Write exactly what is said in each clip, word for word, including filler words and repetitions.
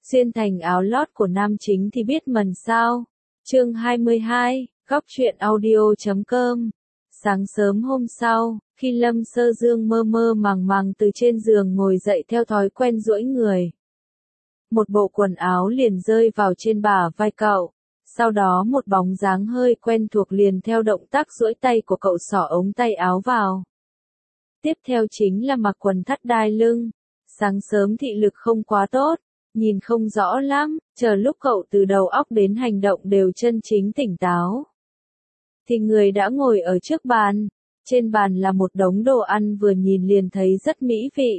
xuyên thành áo lót của nam chính thì biết mần sao. Chương hai mươi hai, góc truyện audio chấm com. Sáng sớm hôm sau, khi Lâm Sơ Dương mơ mơ màng màng từ trên giường ngồi dậy theo thói quen duỗi người, một bộ quần áo liền rơi vào trên bả vai cậu. Sau đó một bóng dáng hơi quen thuộc liền theo động tác duỗi tay của cậu xỏ ống tay áo vào. Tiếp theo chính là mặc quần thắt đai lưng. Sáng sớm thị lực không quá tốt, nhìn không rõ lắm, chờ lúc cậu từ đầu óc đến hành động đều chân chính tỉnh táo, thì người đã ngồi ở trước bàn. Trên bàn là một đống đồ ăn vừa nhìn liền thấy rất mỹ vị.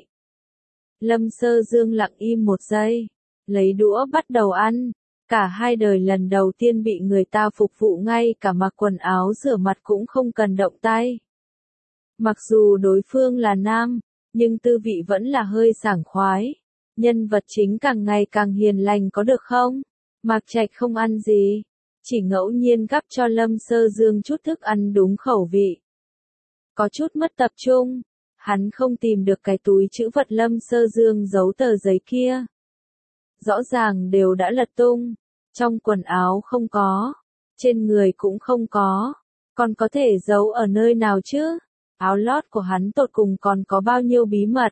Lâm Sơ Dương lặng im một giây, lấy đũa bắt đầu ăn. Cả hai đời lần đầu tiên bị người ta phục vụ, ngay cả mặc quần áo rửa mặt cũng không cần động tay. Mặc dù đối phương là nam, nhưng tư vị vẫn là hơi sảng khoái. Nhân vật chính càng ngày càng hiền lành có được không? Mạc Trạch không ăn gì, chỉ ngẫu nhiên gắp cho Lâm Sơ Dương chút thức ăn đúng khẩu vị. Có chút mất tập trung, hắn không tìm được cái túi trữ vật Lâm Sơ Dương giấu tờ giấy kia. Rõ ràng đều đã lật tung, trong quần áo không có, trên người cũng không có, còn có thể giấu ở nơi nào chứ? Áo lót của hắn tột cùng còn có bao nhiêu bí mật?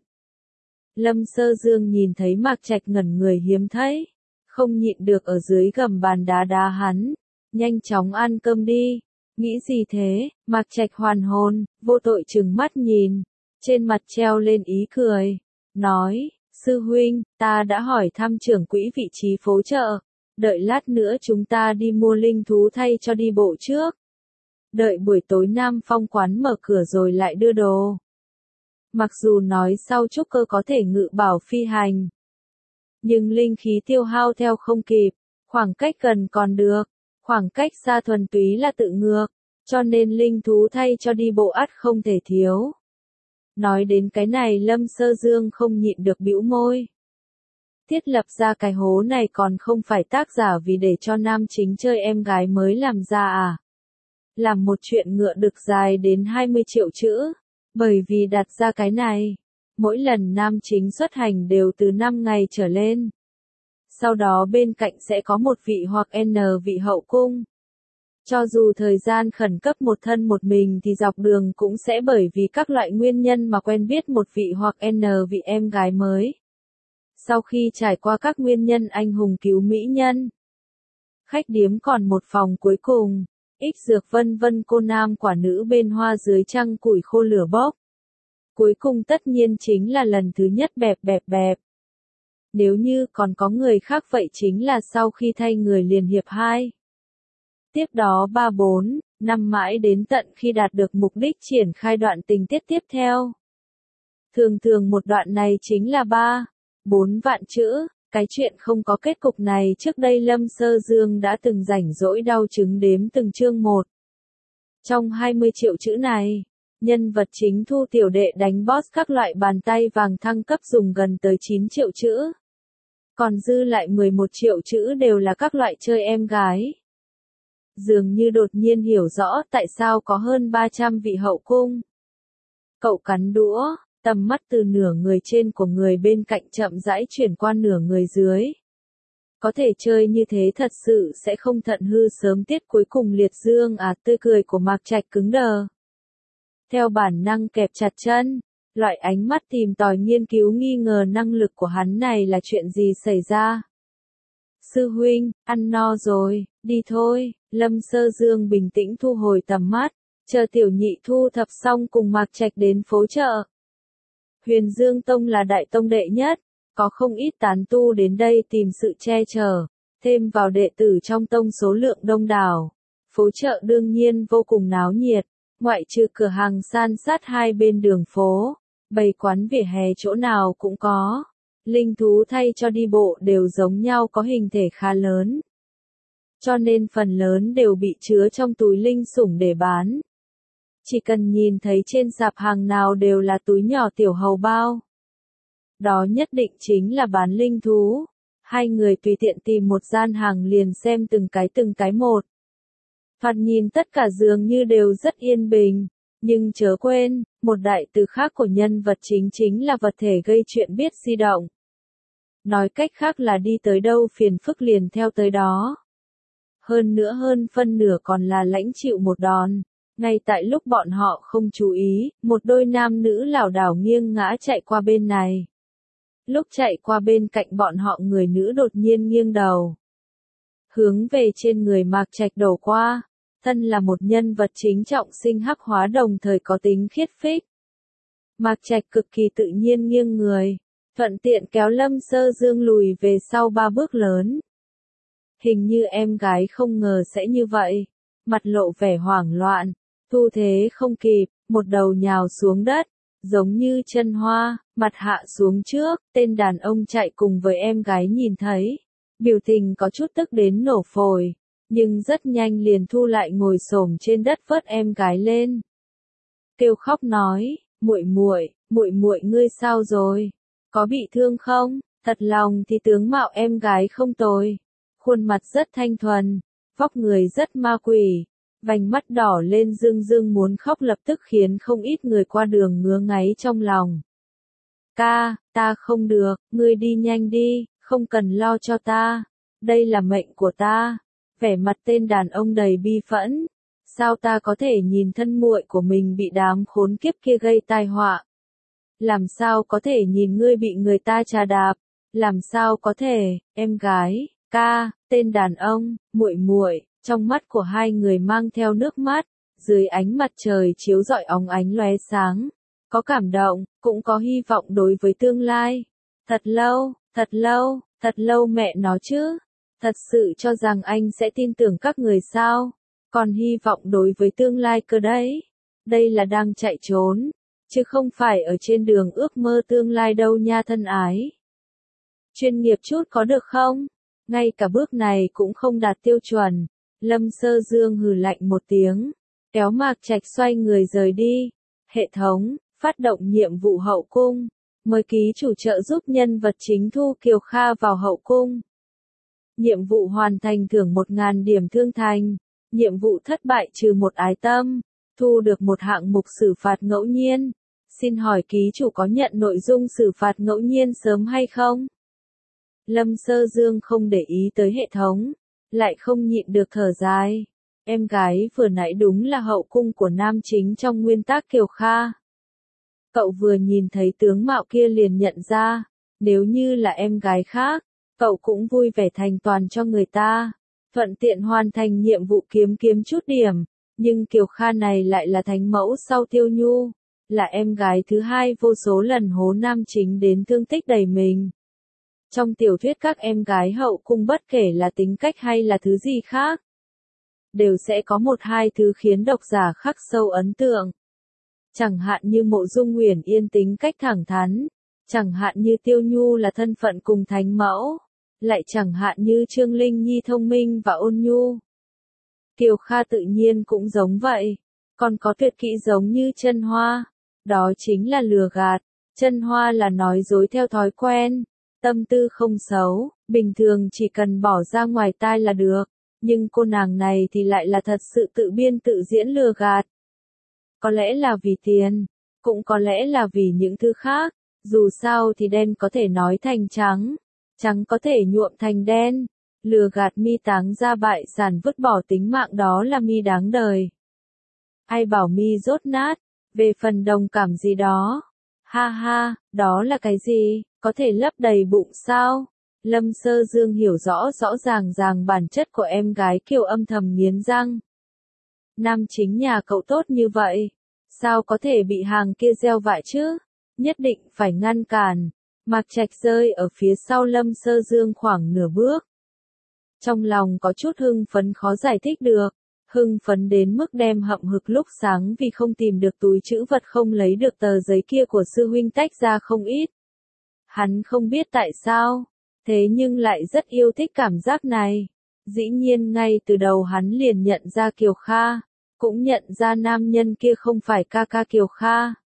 Lâm Sơ Dương nhìn thấy Mạc Trạch ngẩn người hiếm thấy, không nhịn được ở dưới gầm bàn đá đá hắn, nhanh chóng ăn cơm đi. Nghĩ gì thế? Mạc Trạch hoàn hồn, vô tội trừng mắt nhìn, trên mặt treo lên ý cười, nói, sư huynh, ta đã hỏi thăm trưởng quỹ vị trí phố chợ, đợi lát nữa chúng ta đi mua linh thú thay cho đi bộ trước. Đợi buổi tối Nam Phong quán mở cửa rồi lại đưa đồ. Mặc dù nói sau trúc cơ có thể ngự bảo phi hành, nhưng linh khí tiêu hao theo không kịp, khoảng cách gần còn được, khoảng cách xa thuần túy là tự ngược, cho nên linh thú thay cho đi bộ ắt không thể thiếu. Nói đến cái này Lâm Sơ Dương không nhịn được bĩu môi. Thiết lập ra cái hố này còn không phải tác giả vì để cho nam chính chơi em gái mới làm ra à? Làm một chuyện ngựa đực dài đến hai mươi triệu chữ, bởi vì đặt ra cái này, mỗi lần nam chính xuất hành đều từ năm ngày trở lên. Sau đó bên cạnh sẽ có một vị hoặc N vị hậu cung. Cho dù thời gian khẩn cấp một thân một mình thì dọc đường cũng sẽ bởi vì các loại nguyên nhân mà quen biết một vị hoặc N vị em gái mới. Sau khi trải qua các nguyên nhân anh hùng cứu mỹ nhân, khách điếm còn một phòng cuối cùng, ích dược vân vân cô nam quả nữ bên hoa dưới trăng củi khô lửa bốc. Cuối cùng tất nhiên chính là lần thứ nhất bẹp bẹp bẹp. Nếu như còn có người khác vậy chính là sau khi thay người liền hiệp hai. Tiếp đó ba bốn, năm mãi đến tận khi đạt được mục đích triển khai đoạn tình tiết tiếp theo. Thường thường một đoạn này chính là ba, bốn vạn chữ. Cái chuyện không có kết cục này trước đây Lâm Sơ Dương đã từng rảnh rỗi đau chứng đếm từng chương một. Trong hai mươi triệu chữ này, nhân vật chính Thu tiểu đệ đánh boss các loại bàn tay vàng thăng cấp dùng gần tới chín triệu chữ. Còn dư lại mười một triệu chữ đều là các loại chơi em gái. Dường như đột nhiên hiểu rõ tại sao có hơn ba trăm vị hậu cung. Cậu cắn đũa, tầm mắt từ nửa người trên của người bên cạnh chậm rãi chuyển qua nửa người dưới. Có thể chơi như thế thật sự sẽ không thận hư sớm tiết cuối cùng liệt dương à? Tươi cười của Mạc Trạch cứng đờ. Theo bản năng kẹp chặt chân, loại ánh mắt tìm tòi nghiên cứu nghi ngờ năng lực của hắn này là chuyện gì xảy ra? Sư huynh, ăn no rồi, đi thôi. Lâm Sơ Dương bình tĩnh thu hồi tầm mắt, chờ tiểu nhị thu thập xong cùng Mạc Trạch đến phố chợ. Huyền Dương Tông là đại tông đệ nhất, có không ít tán tu đến đây tìm sự che chở, thêm vào đệ tử trong tông số lượng đông đảo. Phố chợ đương nhiên vô cùng náo nhiệt, ngoại trừ cửa hàng san sát hai bên đường phố, bày quán vỉa hè chỗ nào cũng có. Linh thú thay cho đi bộ đều giống nhau có hình thể khá lớn, cho nên phần lớn đều bị chứa trong túi linh sủng để bán. Chỉ cần nhìn thấy trên sạp hàng nào đều là túi nhỏ tiểu hầu bao. Đó nhất định chính là bán linh thú. Hai người tùy tiện tìm một gian hàng liền xem từng cái từng cái một. Thoạt nhìn tất cả dường như đều rất yên bình, nhưng chớ quên, một đại từ khác của nhân vật chính chính là vật thể gây chuyện biết di động. Nói cách khác là đi tới đâu phiền phức liền theo tới đó. Hơn nữa hơn phân nửa còn là lãnh chịu một đòn. Ngay tại lúc bọn họ không chú ý, một đôi nam nữ lảo đảo nghiêng ngã chạy qua bên này. Lúc chạy qua bên cạnh bọn họ, người nữ đột nhiên nghiêng đầu, hướng về trên người Mạc Trạch đổ qua. Thân là một nhân vật chính trọng sinh hắc hóa đồng thời có tính khiết phích. Mạc Trạch cực kỳ tự nhiên nghiêng người, thuận tiện kéo Lâm Sơ Dương lùi về sau ba bước lớn. Hình như em gái không ngờ sẽ như vậy, mặt lộ vẻ hoảng loạn, thu thế không kịp, một đầu nhào xuống đất, giống như chân hoa, mặt hạ xuống trước. Tên đàn ông chạy cùng với em gái nhìn thấy, biểu tình có chút tức đến nổ phổi, nhưng rất nhanh liền thu lại, ngồi xổm trên đất vớt em gái lên. Kêu khóc nói, muội muội, muội muội ngươi sao rồi? Có bị thương không? Thật lòng thì tướng mạo em gái không tồi, khuôn mặt rất thanh thuần, vóc người rất ma quỷ, vành mắt đỏ lên rưng rưng muốn khóc, lập tức khiến không ít người qua đường ngứa ngáy trong lòng. Ca, ta không được, ngươi đi nhanh đi, không cần lo cho ta, đây là mệnh của ta. Vẻ mặt tên đàn ông đầy bi phẫn, sao ta có thể nhìn thân muội của mình bị đám khốn kiếp kia gây tai họa? Làm sao có thể nhìn ngươi bị người ta trà đạp? Làm sao có thể? Em gái, ca, tên đàn ông, muội muội, trong mắt của hai người mang theo nước mắt, dưới ánh mặt trời chiếu rọi óng ánh lóe sáng, có cảm động, cũng có hy vọng đối với tương lai. Thật lâu, thật lâu, thật lâu mẹ nó chứ. Thật sự cho rằng anh sẽ tin tưởng các người sao? Còn hy vọng đối với tương lai cơ đấy. Đây là đang chạy trốn, chứ không phải ở trên đường ước mơ tương lai đâu nha thân ái. Chuyên nghiệp chút có được không? Ngay cả bước này cũng không đạt tiêu chuẩn. Lâm Sơ Dương hừ lạnh một tiếng, kéo Mạc Trạch xoay người rời đi. Hệ thống, phát động nhiệm vụ hậu cung. Mời ký chủ trợ giúp nhân vật chính Thu Kiều Kha vào hậu cung. Nhiệm vụ hoàn thành thưởng một nghìn điểm thương thành. Nhiệm vụ thất bại trừ một ái tâm. Thu được một hạng mục xử phạt ngẫu nhiên. Xin hỏi ký chủ có nhận nội dung xử phạt ngẫu nhiên sớm hay không? Lâm Sơ Dương không để ý tới hệ thống, lại không nhịn được thở dài. Em gái vừa nãy đúng là hậu cung của nam chính trong nguyên tắc Kiều Kha. Cậu vừa nhìn thấy tướng mạo kia liền nhận ra, nếu như là em gái khác, cậu cũng vui vẻ thành toàn cho người ta, thuận tiện hoàn thành nhiệm vụ kiếm kiếm chút điểm. Nhưng Kiều Kha này lại là thánh mẫu sau Tiêu Nhu, là em gái thứ hai vô số lần hố nam chính đến thương tích đầy mình. Trong tiểu thuyết các em gái hậu cung bất kể là tính cách hay là thứ gì khác, đều sẽ có một hai thứ khiến độc giả khắc sâu ấn tượng. Chẳng hạn như Mộ Dung Uyển Yên tính cách thẳng thắn, chẳng hạn như Tiêu Nhu là thân phận cùng thánh mẫu, lại chẳng hạn như Trương Linh Nhi thông minh và ôn nhu. Kiều Kha tự nhiên cũng giống vậy, còn có tuyệt kỹ giống như Chân Hoa, đó chính là lừa gạt. Chân Hoa là nói dối theo thói quen, tâm tư không xấu, bình thường chỉ cần bỏ ra ngoài tai là được, nhưng cô nàng này thì lại là thật sự tự biên tự diễn lừa gạt. Có lẽ là vì tiền, cũng có lẽ là vì những thứ khác, dù sao thì đen có thể nói thành trắng, trắng có thể nhuộm thành đen. Lừa gạt mi táng ra bại sản vứt bỏ tính mạng đó là mi đáng đời. Ai bảo mi rốt nát, về phần đồng cảm gì đó. Ha ha, đó là cái gì, có thể lấp đầy bụng sao? Lâm Sơ Dương hiểu rõ rõ ràng ràng bản chất của em gái Kiều, âm thầm nghiến răng. Nam chính nhà cậu tốt như vậy, sao có thể bị hàng kia gieo vạ chứ? Nhất định phải ngăn cản. Mạc Trạch rơi ở phía sau Lâm Sơ Dương khoảng nửa bước. Trong lòng có chút hưng phấn khó giải thích được, hưng phấn đến mức đem hậm hực lúc sáng vì không tìm được túi trữ vật không lấy được tờ giấy kia của sư huynh tách ra không ít. Hắn không biết tại sao, thế nhưng lại rất yêu thích cảm giác này. Dĩ nhiên ngay từ đầu hắn liền nhận ra Kiều Kha, cũng nhận ra nam nhân kia không phải ca ca Kiều Kha.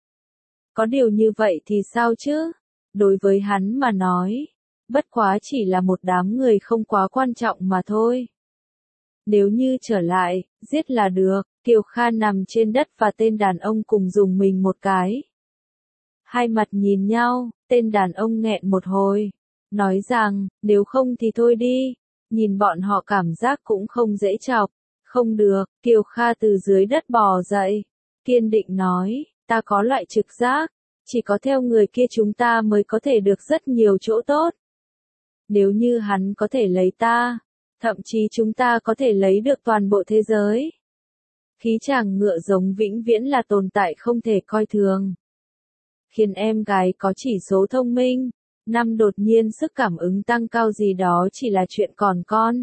Có điều như vậy thì sao chứ? Đối với hắn mà nói, bất quá chỉ là một đám người không quá quan trọng mà thôi. Nếu như trở lại, giết là được. Kiều Kha nằm trên đất và tên đàn ông cùng dùng mình một cái. Hai mặt nhìn nhau, tên đàn ông nghẹn một hồi, nói rằng, nếu không thì thôi đi, nhìn bọn họ cảm giác cũng không dễ chọc. Không được, Kiều Kha từ dưới đất bò dậy, kiên định nói, ta có loại trực giác, chỉ có theo người kia chúng ta mới có thể được rất nhiều chỗ tốt. Nếu như hắn có thể lấy ta, thậm chí chúng ta có thể lấy được toàn bộ thế giới. Khí chàng ngựa giống vĩnh viễn là tồn tại không thể coi thường. Khiến em gái có chỉ số thông minh, năm đột nhiên sức cảm ứng tăng cao gì đó chỉ là chuyện còn con.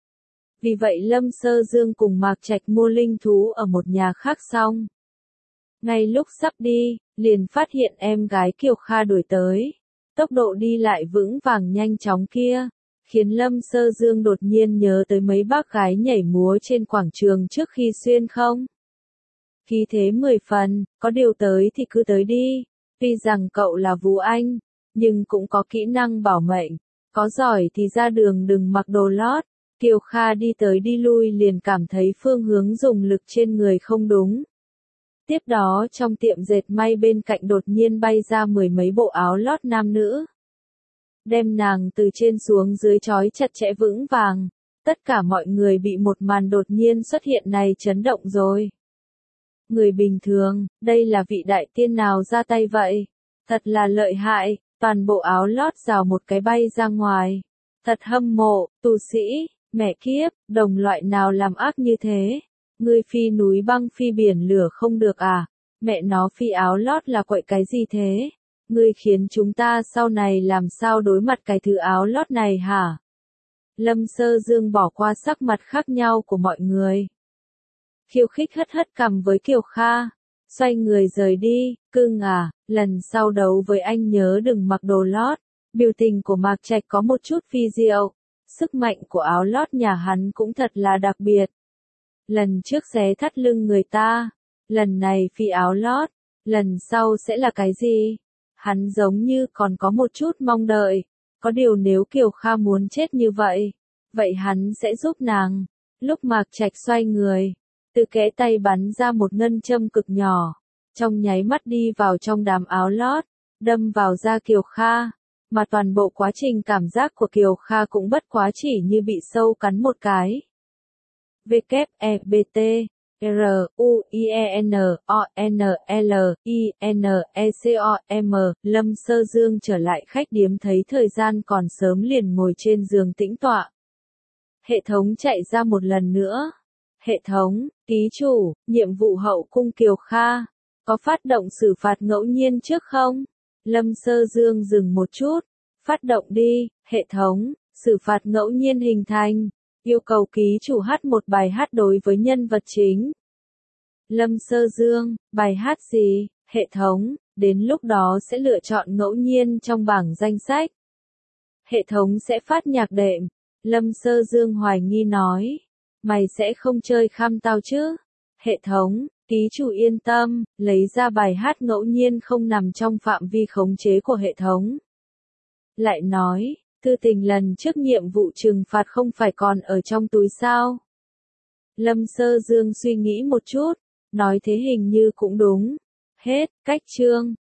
Vì vậy Lâm Sơ Dương cùng Mạc Trạch mua linh thú ở một nhà khác xong. Ngay lúc sắp đi, liền phát hiện em gái Kiều Kha đuổi tới. Tốc độ đi lại vững vàng nhanh chóng kia, khiến Lâm Sơ Dương đột nhiên nhớ tới mấy bác gái nhảy múa trên quảng trường trước khi xuyên không. Khí thế mười phần, có điều tới thì cứ tới đi, tuy rằng cậu là Vũ Anh, nhưng cũng có kỹ năng bảo mệnh, có giỏi thì ra đường đừng mặc đồ lót. Kiều Kha đi tới đi lui liền cảm thấy phương hướng dùng lực trên người không đúng. Tiếp đó trong tiệm dệt may bên cạnh đột nhiên bay ra mười mấy bộ áo lót nam nữ. Đem nàng từ trên xuống dưới trói chặt chẽ vững vàng. Tất cả mọi người bị một màn đột nhiên xuất hiện này chấn động rồi. Người bình thường, đây là vị đại tiên nào ra tay vậy? Thật là lợi hại, toàn bộ áo lót rào một cái bay ra ngoài. Thật hâm mộ, tu sĩ, mẹ kiếp, đồng loại nào làm ác như thế? Ngươi phi núi băng phi biển lửa không được à? Mẹ nó phi áo lót là quậy cái gì thế? Ngươi khiến chúng ta sau này làm sao đối mặt cái thứ áo lót này hả? Lâm Sơ Dương bỏ qua sắc mặt khác nhau của mọi người. Khiêu khích hất hất cằm với Kiều Kha. Xoay người rời đi, cưng à, lần sau đấu với anh nhớ đừng mặc đồ lót. Biểu tình của Mạc Trạch có một chút phi diệu. Sức mạnh của áo lót nhà hắn cũng thật là đặc biệt. Lần trước xé thắt lưng người ta, lần này phi áo lót, lần sau sẽ là cái gì? Hắn giống như còn có một chút mong đợi, có điều nếu Kiều Kha muốn chết như vậy, vậy hắn sẽ giúp nàng. Lúc Mạc Trạch xoay người, từ kẽ tay bắn ra một ngân châm cực nhỏ, trong nháy mắt đi vào trong đám áo lót, đâm vào da Kiều Kha, mà toàn bộ quá trình cảm giác của Kiều Kha cũng bất quá chỉ như bị sâu cắn một cái. W E B T R U I E N O N L I N E C O M. Lâm Sơ Dương trở lại khách điếm thấy thời gian còn sớm liền ngồi trên giường tĩnh tọa. Hệ thống chạy ra một lần nữa. Hệ thống, ký chủ, nhiệm vụ hậu cung Kiều Kha, có phát động xử phạt ngẫu nhiên trước không? Lâm Sơ Dương dừng một chút. Phát động đi, hệ thống, xử phạt ngẫu nhiên hình thành. Yêu cầu ký chủ hát một bài hát đối với nhân vật chính. Lâm Sơ Dương, bài hát gì? Hệ thống, đến lúc đó sẽ lựa chọn ngẫu nhiên trong bảng danh sách. Hệ thống sẽ phát nhạc đệm. Lâm Sơ Dương hoài nghi nói. Mày sẽ không chơi khăm tao chứ? Hệ thống, ký chủ yên tâm, lấy ra bài hát ngẫu nhiên không nằm trong phạm vi khống chế của hệ thống. Lại nói, tư tình lần trước nhiệm vụ trừng phạt không phải còn ở trong túi sao? Lâm Sơ Dương suy nghĩ một chút, nói thế hình như cũng đúng. Hết, cách chương.